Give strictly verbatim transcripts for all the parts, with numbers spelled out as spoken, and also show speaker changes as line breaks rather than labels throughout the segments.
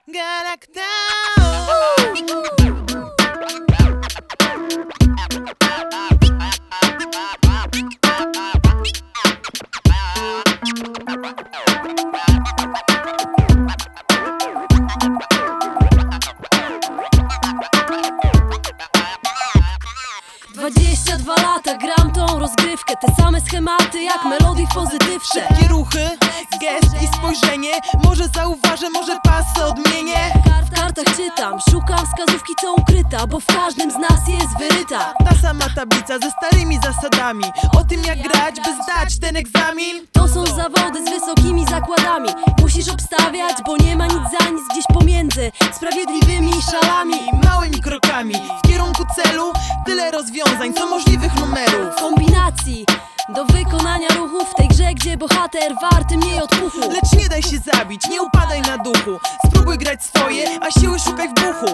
Dwadzieścia dwa lata gram tą rozgrywkę, te same schematy jak melodii w pozytywce.
Szybkie ruchy, gest i spojrzenie, może zauważę, może pasy odmienię.
W kartach czytam, szukam wskazówki co ukryta, bo w każdym z nas jest wyryta
Ta sama tablica ze starymi zasadami, o tym jak grać, by zdać ten egzamin.
To są zawody z wysokimi zakładami, musisz obstawiać, bo nie ma nic za nic gdzieś pomiędzy sprawiedliwymi szalami.
Małymi krokami w kierunku celu, tyle rozwiązań, co możliwych numerów.
Kombinacji do wykonania ruchów w tej grze, gdzie bohater warty mniej odpuchu.
Lecz nie daj się zabić, nie upadaj na duchu, spróbuj grać swoje, a siły szukaj w buchu.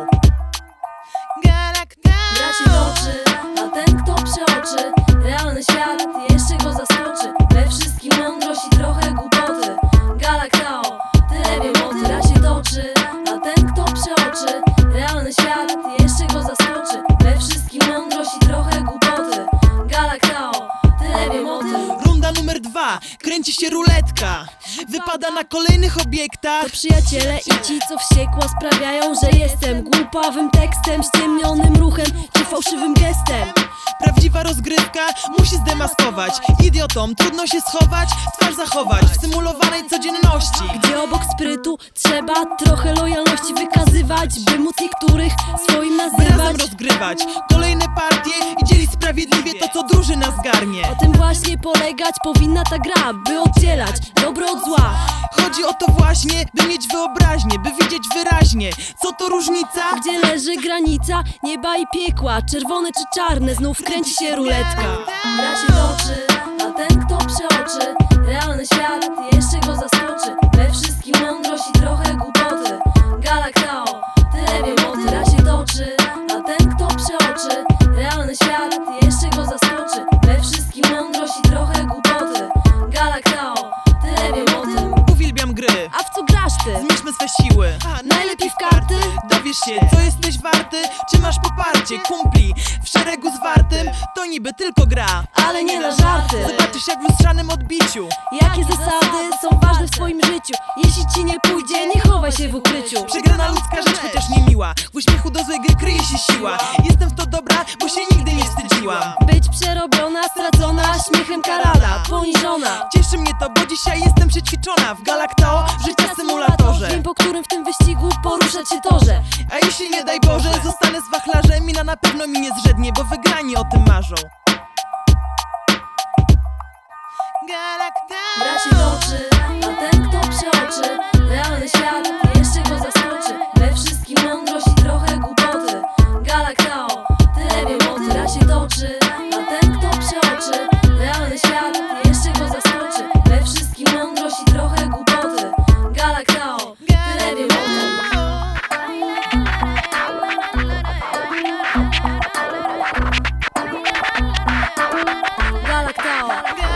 Gra się toczy, a ten kto przeoczy realny świat jeszcze go zaskoczy. We wszystkim mądrość i trochę głupoty. Galaktao, tyle wiem o tym. Gra się toczy, a ten kto przeoczy realny świat jeszcze go zaskoczy. We wszystkim mądrość i trochę głupoty. Galaktao, tyle wiem o tym.
Runda numer dwa, kręci się ruletka, wypada na kolejnych obiektach.
To przyjaciele i ci co wściekła sprawiają, że jestem głupawym tekstem, ściemnionym ruchem czy fałszywym gestem.
Prawdziwa rozgrywka musi zdemaskować idiotom, trudno się schować, twarz zachować w symulowanej codzienności,
gdzie obok sprytu trzeba trochę lojalności wykazywać, by móc niektórych swoim nazywać.
Razem rozgrywać kolejne partie i dzielić sprawiedliwie to co drużyna zgarnie.
O tym właśnie polegać powinna ta gra, by oddzielać dobro od zła.
Chodzi o to właśnie, by mieć wyobraźnię, by widzieć wyraźnie, co to różnica,
gdzie leży granica nieba i piekła, czerwone czy czarne, znów kręci się ruletka. Gra się toczy, a ten kto przeoczy realny świat jeszcze go zaskoczy. We wszystkim mądrość i trochę głupoty. Galaktao, tyle wiem o tym. Gra się toczy, a ten kto przeoczy realny świat jeszcze go zaskoczy. We wszystkim mądrość i trochę głupoty. Galaktao, tyle wiem o tym.
Uwielbiam gry,
a w co grasz ty?
Zmierzmy swe siły,
a, najlepiej w karty.
Dowiesz się, co jesteś warty, czy masz poparcie kumpli w szeregu zwartym. To niby tylko gra,
ale nie na żarty.
Zobaczysz jak w lustrzanym odbiciu
jakie zasady są ważne w swoim życiu. Jeśli ci nie pójdzie, nie chowaj się w ukryciu.
Przegrana ludzka rzecz, chociaż nie miła, w uśmiechu do złej gry kryje się siła. Jestem w to dobra, bo się nigdy nie wstydziłam.
Być przerobiona, stracona, śmiechem karana, poniżona.
Cieszy mnie to, bo dzisiaj jestem przećwiczona w Galaktao, życia symulatorze.
Wiem, po którym w tym wyścigu poruszać się torze.
A jeśli nie daj Boże, zostanę z wachlarzem, mina na pewno mi nie zrzednie, bo wygrani o tym marzą.
Gra się toczy, a ten kto przeoczy realny świat jeszcze go zaskoczy. We wszystkim mądrość i trochę głupoty. Galaktao, tyle wiem o tym. Gra się toczy, a ten kto przeoczy realny świat jeszcze go zaskoczy. We wszystkim mądrość i trochę głupoty. Galaktao, tyle wiem o tym. Galaktao.